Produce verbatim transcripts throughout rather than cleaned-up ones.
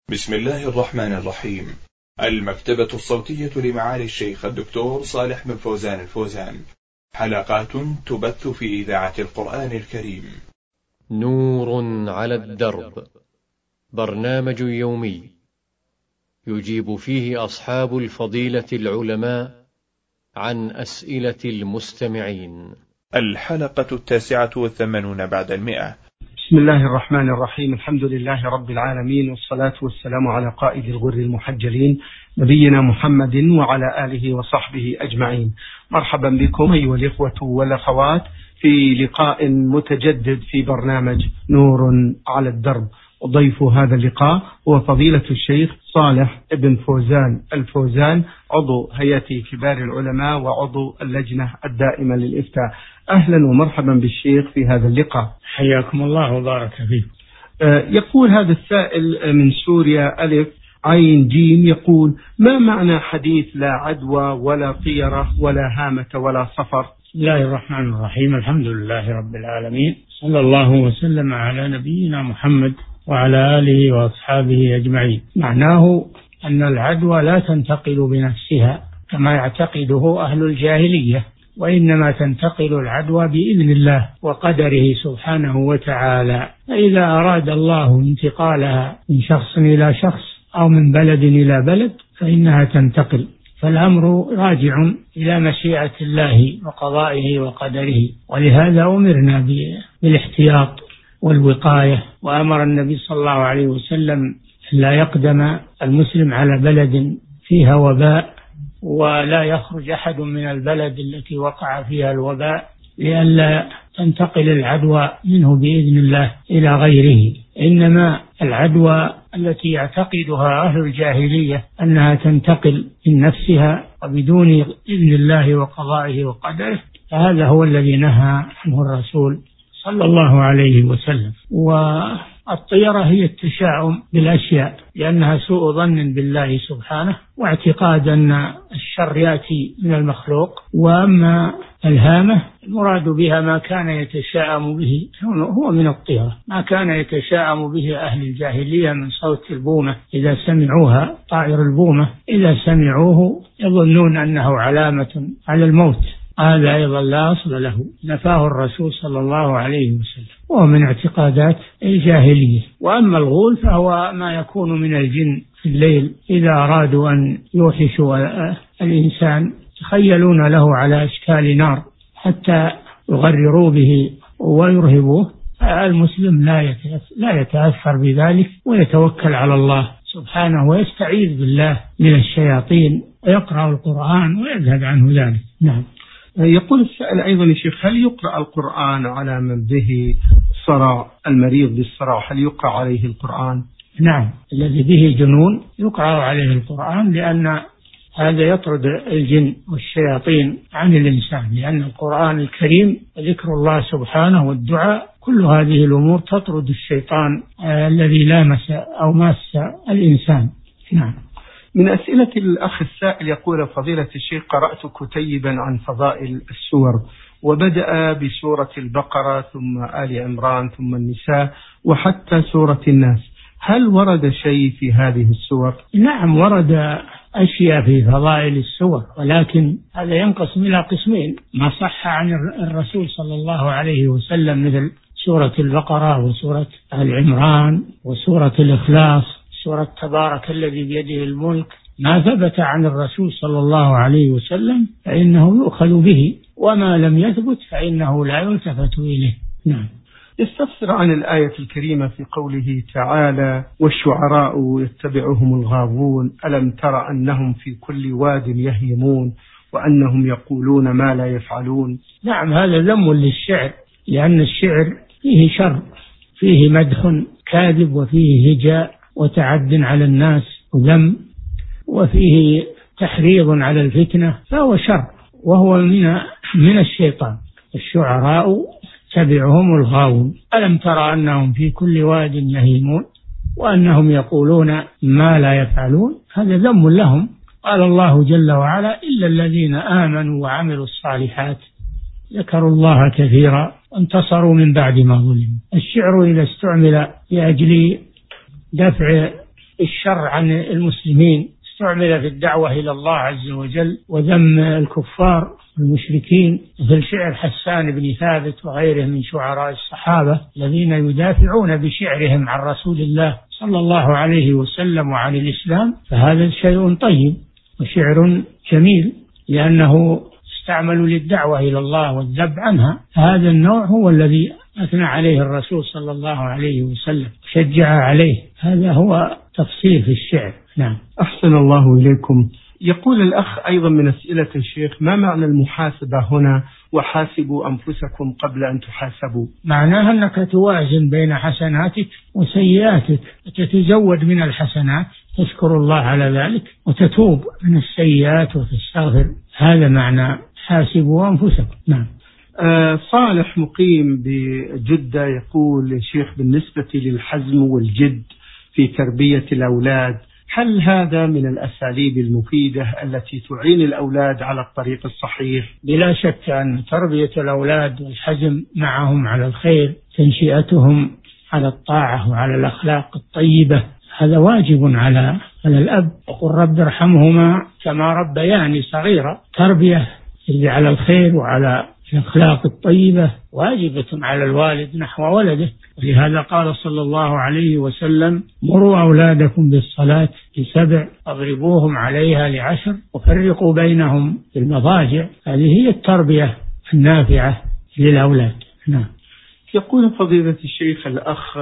بسم الله الرحمن الرحيم. المكتبة الصوتية لمعالي الشيخ الدكتور صالح بن فوزان الفوزان، حلقات تبث في إذاعة القرآن الكريم. نور على الدرب، برنامج يومي يجيب فيه أصحاب الفضيلة العلماء عن أسئلة المستمعين. الحلقة التاسعة والثمانون بعد المئة. بسم الله الرحمن الرحيم. الحمد لله رب العالمين، والصلاة والسلام على قائد الغر المحجلين نبينا محمد وعلى آله وصحبه أجمعين. مرحبا بكم أيها الإخوة والأخوات في لقاء متجدد في برنامج نور على الدرب. وضيف هذا اللقاء هو فضيلة الشيخ صالح بن فوزان الفوزان، عضو هيئة كبار العلماء وعضو اللجنة الدائمة للإفتاء. أهلا ومرحبا بالشيخ في هذا اللقاء. حياكم الله وبارك فيك. يقول هذا السائل من سوريا ألف عين جيم، يقول: ما معنى حديث لا عدوى ولا طيرة ولا هامة ولا صفر؟ بسم الله الرحمن الرحيم. الحمد لله رب العالمين، صلى الله وسلم على نبينا محمد وعلى آله وأصحابه أجمعين. معناه أن العدوى لا تنتقل بنفسها كما يعتقده أهل الجاهلية، وإنما تنتقل العدوى بإذن الله وقدره سبحانه وتعالى. فإذا أراد الله انتقالها من شخص إلى شخص أو من بلد إلى بلد فإنها تنتقل، فالأمر راجع إلى مشيئة الله وقضائه وقدره. ولهذا أمرنا بالاحتياط والوقاية، وأمر النبي صلى الله عليه وسلم لا يقدم المسلم على بلد فيها وباء، ولا يخرج أحد من البلد التي وقع فيها الوباء، لئلا تنتقل العدوى منه بإذن الله إلى غيره. إنما العدوى التي يعتقدها أهل الجاهلية أنها تنتقل من نفسها وبدون إذن الله وقضائه وقدره، فهذا هو الذي نهى عنه الرسول صلى الله عليه وسلم. والطيرة هي التشاؤم بالأشياء، لأنها سوء ظن بالله سبحانه واعتقاد أن الشر يأتي من المخلوق. وأما الهامة المراد بها ما كان يتشاءم به، هو من الطيرة ما كان يتشاءم به أهل الجاهلية من صوت البومة إذا سمعوها، طائر البومة إذا سمعوه يظنون أنه علامة على الموت. هذا أيضا لا أصل له، نفاه الرسول صلى الله عليه وسلم، وهو من اعتقادات الجاهلية. وأما الغول فهو ما يكون من الجن في الليل، إذا أرادوا أن يوحشوا الإنسان يتخيلون له على أشكال نار حتى يغرروا به ويرهبوه. المسلم لا يتأثر بذلك، ويتوكل على الله سبحانه ويستعيذ بالله من الشياطين ويقرأ القرآن ويذهب عنه ذلك. نعم. يقول السائل أيضا: يا شيخ، هل يقرأ القرآن على من به صرع، المريض بالصرع هل يقرأ عليه القرآن؟ نعم، الذي به جنون يقرأ عليه القرآن، لأن هذا يطرد الجن والشياطين عن الإنسان، لأن القرآن الكريم ذكر الله سبحانه والدعاء، كل هذه الأمور تطرد الشيطان الذي لامس أو ماس الإنسان. نعم. من أسئلة الأخ السائل يقول: فضيلة الشيخ، قرأت كتيبا عن فضائل السور، وبدأ بسورة البقرة ثم آل عمران ثم النساء وحتى سورة الناس، هل ورد شيء في هذه السور؟ نعم، ورد أشياء في فضائل السور، ولكن هذا ينقسم إلى قسمين: ما صح عن الرسول صلى الله عليه وسلم مثل سورة البقرة وسورة آل عمران وسورة الإخلاص، سورة تبارك الذي بيده الملك. ما ثبت عن الرسول صلى الله عليه وسلم فإنه يؤخذ به، وما لم يثبت فإنه لا يلتفت إليه. نعم. يستفسر عن الآية الكريمة في قوله تعالى: والشعراء يتبعهم الغاوون ألم تر أنهم في كل واد يهيمون وأنهم يقولون ما لا يفعلون. نعم، هذا ذم للشعر، لأن الشعر فيه شر، فيه مدح كاذب، وفيه هجاء وتعد على الناس وذم، وفيه تحريض على الفتنة، فهو شر وهو من من الشيطان. الشعراء تبعهم الغاوون ألم ترى أنهم في كل واد يهيمون وأنهم يقولون ما لا يفعلون، هذا ذم لهم. قال الله جل وعلا: إلا الذين آمنوا وعملوا الصالحات ذكروا الله كثيرا وانتصروا من بعد ما ظلموا. الشعر إذا استعمل لأجل دفع الشر عن المسلمين، استعمل في الدعوة إلى الله عز وجل وذم الكفار المشركين، مثل شعر حسان بن ثابت وغيره من شعراء الصحابة الذين يدافعون بشعرهم عن رسول الله صلى الله عليه وسلم وعن الإسلام. فهذا شيء طيب وشعر جميل، لأنه استعملوا للدعوة إلى الله والذب عنها. هذا النوع هو الذي أثنى عليه الرسول صلى الله عليه وسلم، شجع عليه. هذا هو تفصيل في الشعر. نعم. أحسن الله إليكم. يقول الأخ أيضا من أسئلة الشيخ: ما معنى المحاسبة هنا وحاسبوا أنفسكم قبل أن تحاسبوا؟ معناها أنك توازن بين حسناتك وسيئاتك، تتزود من الحسنات تشكر الله على ذلك، وتتوب من السيئات وتستغفر. هذا معنى حاسبوا أنفسكم. نعم. آه صالح مقيم بجدة يقول: يا شيخ، بالنسبة للحزم والجد في تربية الأولاد، هل هذا من الأساليب المفيدة التي تعين الأولاد على الطريق الصحيح؟ بلا شك أن تربية الأولاد والحزم معهم على الخير، تنشئتهم على الطاعة وعلى الأخلاق الطيبة، هذا واجب على على الأب. وقل رب ارحمهما كما ربياني صغيرا. تربية اللي على الخير وعلى الأخلاق الطيبة واجبة على الوالد نحو ولده. ولهذا قال صلى الله عليه وسلم: مروا أولادكم بالصلاة لسبع واضربوهم عليها لعشر وفرقوا بينهم في المضاجع. هذه هي التربية النافعة للأولاد. نعم. يقول فضيلة الشيخ الأخ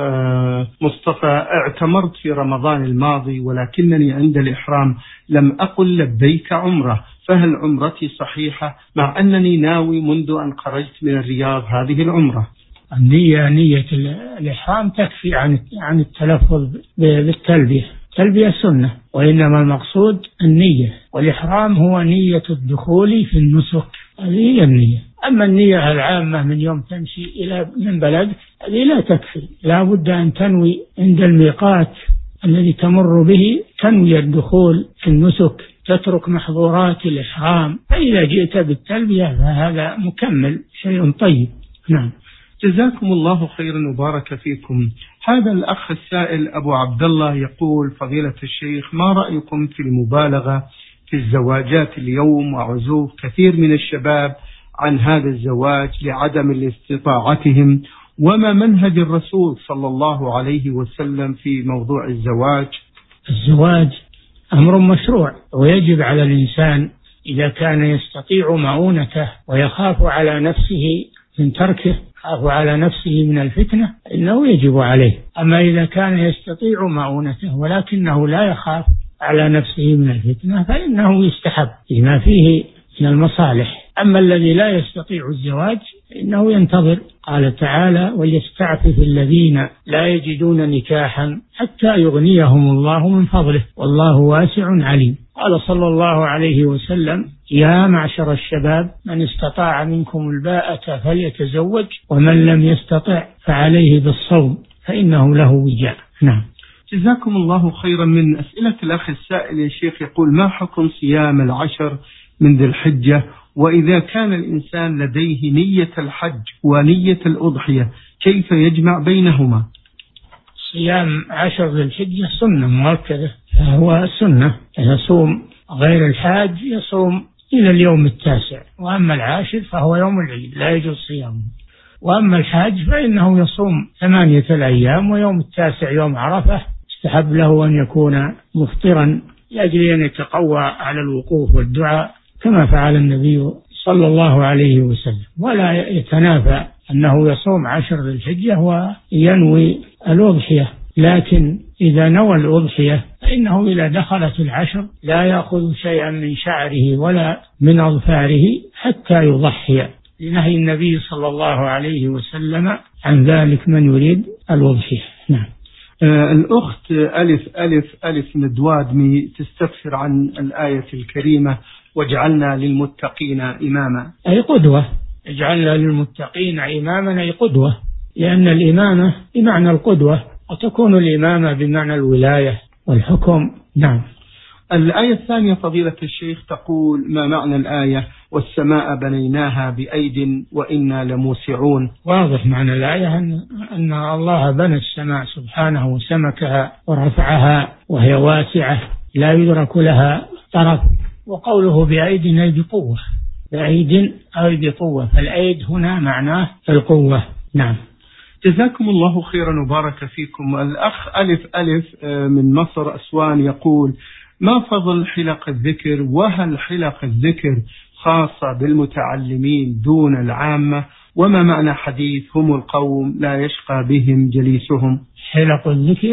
مصطفى: اعتمرت في رمضان الماضي ولكنني عند الإحرام لم أقل لبيك عمرة، فهل عمرتي صحيحة مع أنني ناوي منذ أن خرجت من الرياض هذه العمرة؟ النية نية الإحرام تكفي عن عن التلفظ بالتلبية. التلبية سنة، وإنما المقصود النية، والإحرام هو نية الدخول في النسك، هذه هي النية. أما النية العامة من يوم تمشي إلى من بلد هذه لا تكفي، لا بد أن تنوي عند الميقات الذي تمر به، تنوي الدخول في النسك، تترك محظورات الإحرام، فإذا جئت بالتلبية فهذا مكمل، شيء طيب. نعم. جزاكم الله خيرا وبارك فيكم. هذا الأخ السائل أبو عبد الله يقول: فضيلة الشيخ، ما رأيكم في المبالغة في الزواجات اليوم وعزوف كثير من الشباب عن هذا الزواج لعدم استطاعتهم، وما منهج الرسول صلى الله عليه وسلم في موضوع الزواج؟ الزواج أمر مشروع، ويجب على الإنسان إذا كان يستطيع مؤونته ويخاف على نفسه من تركه، يخاف على نفسه من الفتنة، إنه يجب عليه. أما إذا كان يستطيع مؤونته ولكنه لا يخاف على نفسه من الفتنة فإنه يستحب لما فيه من المصالح. أما الذي لا يستطيع الزواج إنه ينتظر. قال تعالى: وليستعفف الذين لا يجدون نكاحا حتى يغنيهم الله من فضله والله واسع عليم. قال صلى الله عليه وسلم: يا معشر الشباب من استطاع منكم الباءة فليتزوج ومن لم يستطع فعليه بالصوم فإنه له وجاء. نعم. جزاكم الله خيرا. من أسئلة الأخ السائل يا شيخ يقول: ما حكم صيام العشر من ذي الحجة، وإذا كان الإنسان لديه نية الحج ونية الأضحية كيف يجمع بينهما؟ صيام عشر ذي الحجة سنة مؤكدة، فهو سنة. يصوم غير الحاج يصوم إلى اليوم التاسع، وأما العاشر فهو يوم العيد لا يجوز صيامه. وأما الحاج فإنه يصوم ثمانية الأيام، ويوم التاسع يوم عرفة استحب له أن يكون مفطرا لأجل أن يتقوى على الوقوف والدعاء كما فعل النبي صلى الله عليه وسلم، ولا يتنافى أنه يصوم عشر ذي الحجة وينوي الأضحية. لكن إذا نوى الأضحية فإنه إذا دخلت العشر لا يأخذ شيئا من شعره ولا من أظفاره حتى يضحي، لنهي النبي صلى الله عليه وسلم عن ذلك من يريد الأضحية. نعم. آه الأخت ألف ألف ألف مدوادمي تستفسر عن الآية الكريمة: واجعلنا للمتقين إماما. أي قدوة، اجعلنا للمتقين إماما أي قدوة، لأن الإمامة بمعنى القدوة، وتكون الإمامة بمعنى الولاية والحكم. نعم. الآية الثانية فضيلة الشيخ تقول: ما معنى الآية والسماء بنيناها بأيد وإنا لموسعون؟ واضح معنى الآية أن, أن الله بنى السماء سبحانه وسمكها ورفعها وهي واسعة لا يدرك لها طرف، وقوله بأيد أي بقوة، بأيد أي بقوة، فالأيد هنا معناه القوة. نعم. جزاكم الله خيرا وبارك فيكم. الأخ ألف ألف من مصر أسوان يقول: ما فضل حلق الذكر، وهل حلق الذكر خاصة بالمتعلمين دون العامة؟ وما معنى حديث هم القوم لا يشقى بهم جليسهم؟ حلق الذكر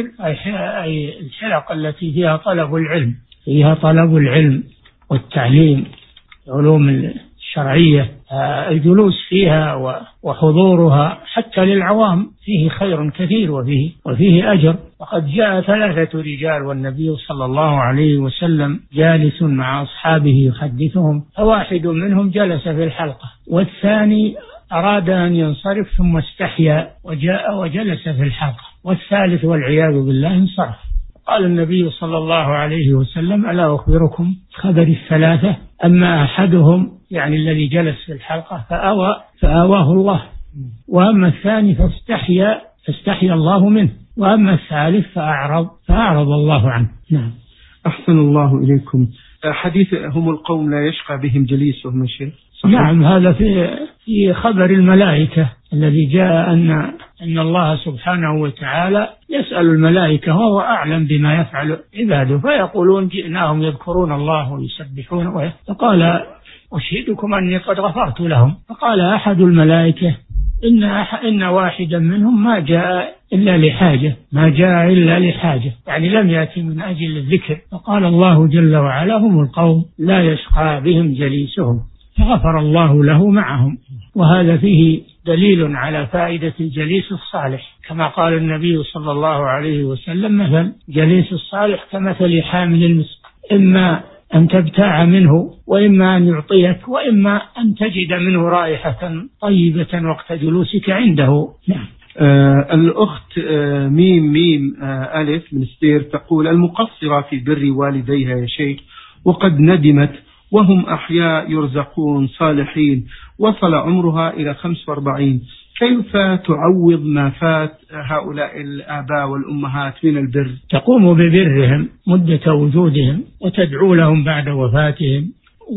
أي الحلق التي فيها طلب العلم، فيها طلب العلم والتعليم العلوم الشرعية، الجلوس فيها وحضورها حتى للعوام فيه خير كثير وفيه, وفيه أجر. وقد جاء ثلاثة رجال والنبي صلى الله عليه وسلم جالس مع أصحابه يحدثهم، فواحد منهم جلس في الحلقة، والثاني أراد أن ينصرف ثم استحيا وجاء وجلس في الحلقة، والثالث والعياذ بالله انصرف. قال النبي صلى الله عليه وسلم: ألا أخبركم خبر الثلاثة؟ أما أحدهم يعني الذي جلس في الحلقة فآوى فآواه الله، وأما الثاني فاستحيا فاستحيا الله منه، وأما الثالث فأعرض فأعرض الله عنه. نعم. أحسن الله إليكم. حديث هم القوم لا يشقى بهم جليسهم يا شيخ. نعم، هذا في في خبر الملائكة الذي جاء أن أن الله سبحانه وتعالى يسأل الملائكة وهو أعلم بما يفعل عباده، فيقولون جئناهم يذكرون الله ويسبحون، فقال: أشهدكم أني قد غفرت لهم. فقال أحد الملائكة: إن إن واحدا منهم ما جاء إلا لحاجة، ما جاء إلا لحاجة، يعني لم يأتي من أجل الذكر. فقال الله جل وعلا: هم القوم لا يشقى بهم جليسهم، فغفر الله له معهم. وهذا فيه دليل على فائدة الجليس الصالح، كما قال النبي صلى الله عليه وسلم: مثل جليس الصالح كمثل حامل المسك، إما أن تبتاع منه، وإما أن يعطيك، وإما أن تجد منه رائحة طيبة وقت جلوسك عنده. نعم. آه الأخت آه ميم ميم آه ألف من ستير تقول: المقصرة في بر والديها يا شيخ وقد ندمت وهم أحياء يرزقون صالحين، وصل عمرها إلى خمس وأربعين، كيف تعوض ما فات هؤلاء الآباء والأمهات من البر؟ تقوم ببرهم مدة وجودهم، وتدعو لهم بعد وفاتهم،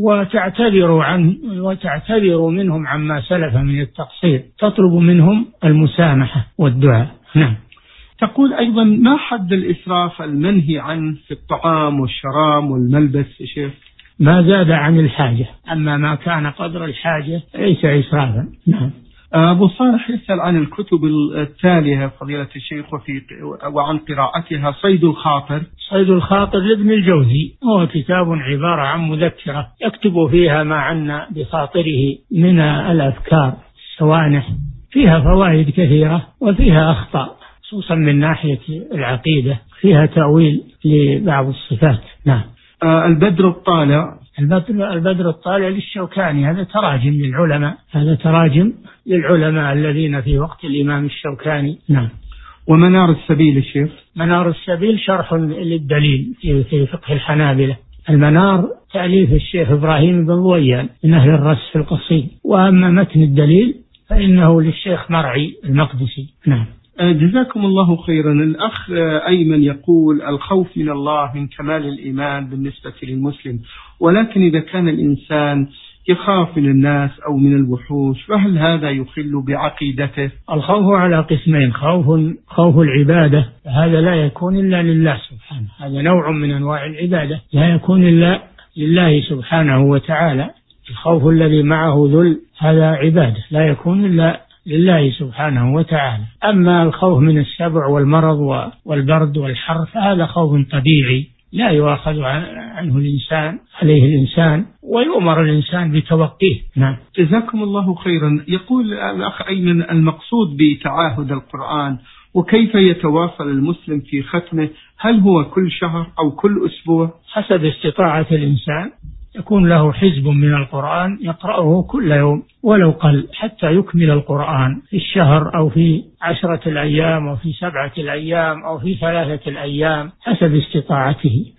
وتعتذر عن وتعتذر منهم عما سلف من التقصير، تطلب منهم المسامحة والدعاء. نعم. تقول أيضا: ما حد الإسراف المنهي عنه في الطعام والشراب والملبس يا شيخ؟ ما زاد عن الحاجة، أما ما كان قدر الحاجة ليس إسرافا. نعم. أبو صالح يسأل عن الكتب التالية فضيلة الشيخ وفي وعن قراءتها: صيد الخاطر. صيد الخاطر لابن الجوزي، هو كتاب عبارة عن مذكرة يكتب فيها ما عنا بخاطره من الأفكار السوانح، فيها فوائد كثيرة وفيها أخطاء، خصوصا من ناحية العقيدة، فيها تأويل لبعض الصفات. نعم. آه البدر الطالع. البدر, البدر الطالع للشوكاني، هذا تراجم للعلماء، هذا تراجم للعلماء الذين في وقت الإمام الشوكاني. نعم. ومنار السبيل الشيخ. منار السبيل شرح للدليل في فقه الحنابلة. المنار تأليف الشيخ إبراهيم بن ضويان من أهل الرس في القصيد، وأما متن الدليل فإنه للشيخ مرعي المقدسي. نعم. جزاكم الله خيرا. الأخ أيمن يقول: الخوف من الله من كمال الإيمان بالنسبة للمسلم، ولكن إذا كان الإنسان يخاف من الناس أو من الوحوش فهل هذا يخل بعقيدته؟ الخوف على قسمين: خوف خوف العبادة، هذا لا يكون إلا لله سبحانه، هذا نوع من أنواع العبادة لا يكون إلا لله سبحانه وتعالى. الخوف الذي معه ذل هذا عبادة لا يكون إلا لله سبحانه وتعالى. أما الخوف من السبع والمرض والبرد والحر فهذا خوف طبيعي لا يؤاخذ عنه الإنسان عليه الإنسان، ويؤمر الإنسان بتوقيه. نعم. جزاكم الله خيرا. يقول الأخ أيمن: المقصود بتعاهد القرآن وكيف يتواصل المسلم في ختمه؟ هل هو كل شهر أو كل أسبوع؟ حسب استطاعة الإنسان، يكون له حزب من القرآن يقرأه كل يوم ولو قل، حتى يكمل القرآن في الشهر أو في عشرة الأيام أو في سبعة الأيام أو في ثلاثة الأيام حسب استطاعته.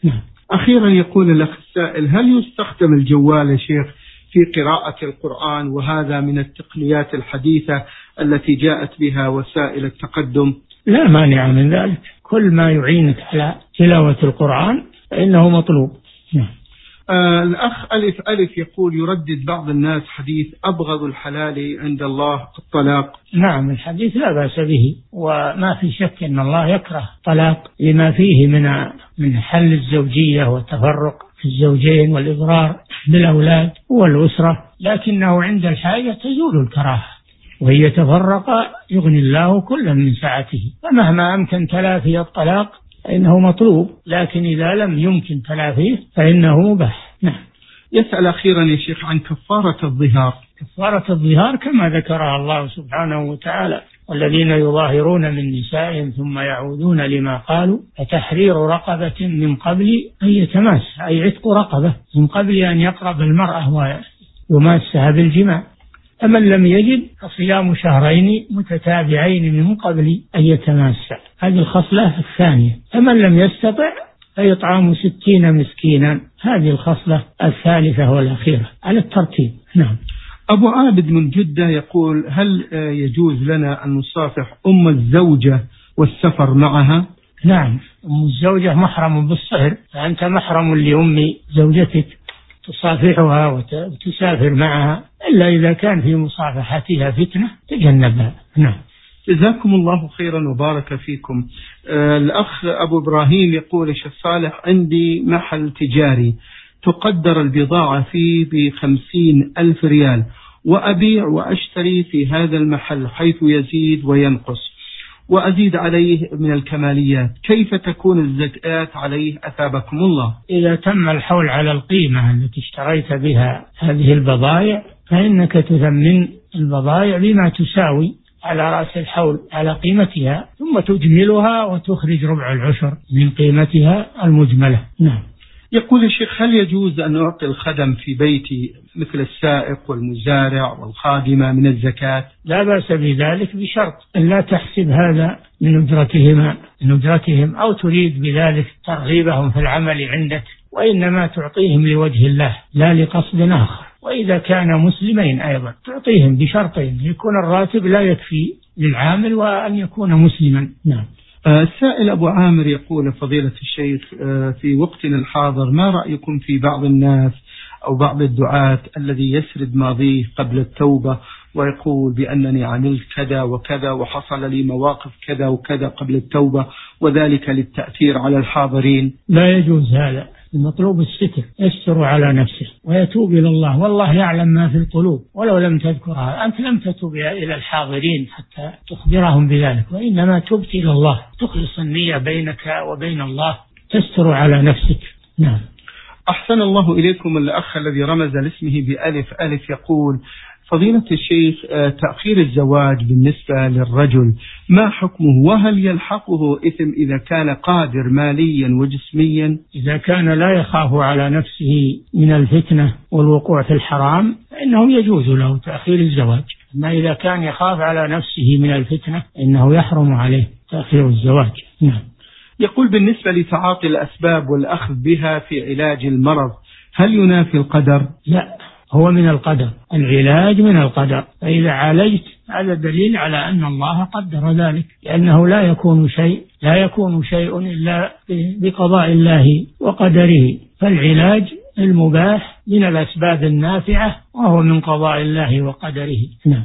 أخيرا يقول الأخ السائل: هل يستخدم الجوال يا شيخ في قراءة القرآن، وهذا من التقنيات الحديثة التي جاءت بها وسائل التقدم؟ لا مانع من ذلك، كل ما يعينك على تلاوة القرآن فإنه مطلوب. آه الأخ ألف ألف يقول: يردد بعض الناس حديث أبغض الحلال عند الله الطلاق. نعم، الحديث لا بأس به، وما في شك أن الله يكره الطلاق لما فيه من من حل الزوجية والتفرق في الزوجين والإضرار بالأولاد والأسرة، لكنه عند الحاجة تزول الكراهة، وهي تفرق يغني الله كلا من سعته، فمهما أمكن تلافي الطلاق فإنه مطلوب، لكن إذا لم يمكن تلافيه فإنه مباح. نعم. يسأل أخيرا يا شيخ عن كفارة الظهار. كفارة الظهار كما ذكرها الله سبحانه وتعالى: والذين يظاهرون من نسائهم ثم يعودون لما قالوا فتحرير رقبة من قبل أن يتماس، أي عتق رقبة من قبل أن يقرب المرأة ويماسها بالجماع. فمن لم يجد فصيام شهرين متتابعين من قبل أن يتماسا، هذه الخصلة الثانية. فمن لم يستطع فيطعم ستين مسكينا، هذه الخصلة الثالثة والأخيرة على الترتيب. نعم. أبو عابد من جدة يقول: هل يجوز لنا أن نصافح أم الزوجة والسفر معها؟ نعم، أم الزوجة محرم بالصهر، فأنت محرم لأم زوجتك، تصافحها وتسافر معها، إلا إذا كان في مصافحتها فتنة تجنبها. نعم. جزاكم الله خيرا وبارك فيكم. آه الأخ أبو إبراهيم يقول: شيخ صالح، عندي محل تجاري تقدر البضاعة فيه بخمسين ألف ريال، وأبيع وأشتري في هذا المحل حيث يزيد وينقص وأزيد عليه من الكماليات، كيف تكون الزكاة عليه أثابكم الله؟ إذا تم الحول على القيمة التي اشتريت بها هذه البضائع فإنك تثمن البضائع بما تساوي على رأس الحول على قيمتها، ثم تجملها وتخرج ربع العشر من قيمتها المجملة. نعم. يقول الشيخ: هل يجوز أن أعطي الخدم في بيتي مثل السائق والمزارع والخادمة من الزكاة؟ لا بأس بذلك، بشرط أن لا تحسب هذا من أجرتهم من أجرتهم أو تريد بذلك ترغيبهم في العمل عندك، وإنما تعطيهم لوجه الله لا لقصد آخر. وإذا كان مسلمين أيضا تعطيهم بشرطين: يكون الراتب لا يكفي للعامل، وأن يكون مسلما. نعم. السائل أبو عامر يقول: فضيلة الشيخ، في وقتنا الحاضر ما رأيكم في بعض الناس أو بعض الدعاة الذي يسرد ماضيه قبل التوبة ويقول بأنني عملت كذا وكذا وحصل لي مواقف كذا وكذا قبل التوبة، وذلك للتأثير على الحاضرين؟ لا يجوز هذا، المطلوب الستر، يستر على نفسه ويتوب إلى الله، والله يعلم ما في القلوب ولو لم تذكرها. أنت لم تتوب إلى الحاضرين حتى تخبرهم بذلك، وإنما تبت إلى الله، تخلص النية بينك وبين الله، تستر على نفسك. نعم. أحسن الله إليكم. الأخ الذي رمز لاسمه بألف ألف يقول: فضيلة الشيخ، تأخير الزواج بالنسبة للرجل ما حكمه، وهل يلحقه إثم إذا كان قادر ماليا وجسميا؟ إذا كان لا يخاف على نفسه من الفتنة والوقوع في الحرام فإنه يجوز له تأخير الزواج، أما إذا كان يخاف على نفسه من الفتنة إنه يحرم عليه تأخير الزواج. نعم. يقول: بالنسبة لتعاطي الأسباب والأخذ بها في علاج المرض هل ينافي القدر؟ لا، هو من القدر، العلاج من القدر، فإذا عالجت هذا دليل على أن الله قدر ذلك، لأنه لا يكون شيء لا يكون شيء إلا بقضاء الله وقدره، فالعلاج المباح من الأسباب النافعة وهو من قضاء الله وقدره. نعم.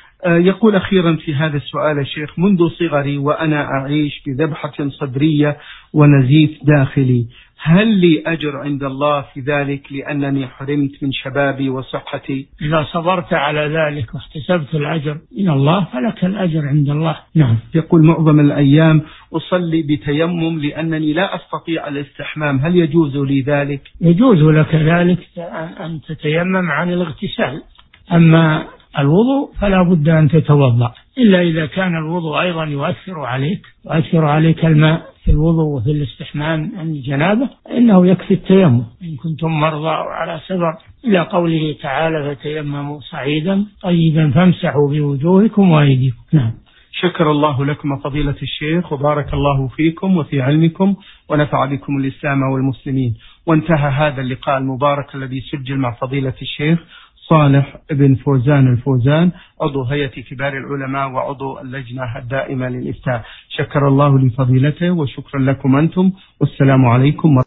يقول أخيرا في هذا السؤال: الشيخ، منذ صغري وأنا أعيش بذبحة صدرية ونزيف داخلي، هل لي أجر عند الله في ذلك لأنني حرمت من شبابي وصحتي؟ إذا صبرت على ذلك واحتسبت الأجر من الله فلك الأجر عند الله. نعم. يقول: معظم الأيام أصلي بتيمم لأنني لا أستطيع الاستحمام، هل يجوز لي ذلك؟ يجوز لك ذلك أن تتيمم عن الاغتسال، أما الوضوء فلا بد أن تتوضأ، إلا إذا كان الوضوء أيضا يؤثر عليك يؤثر عليك الماء في الوضوء وفي الاستحمام عن الجنابة، إنه يكفي التيمم إن كنتم مرضى أو على سفر، إلى قوله تعالى: فتيمموا صعيدا طيبا فامسحوا بوجوهكم وأيديكم. نعم. شكر الله لكم فضيلة الشيخ وبارك الله فيكم وفي علمكم ونفع بكم الإسلام والمسلمين. وانتهى هذا اللقاء المبارك الذي سجل مع فضيلة الشيخ صالح بن فوزان الفوزان عضو هيئة كبار العلماء وعضو اللجنة الدائمة للإفتاء. شكر الله لفضيلته وشكرا لكم أنتم، والسلام عليكم.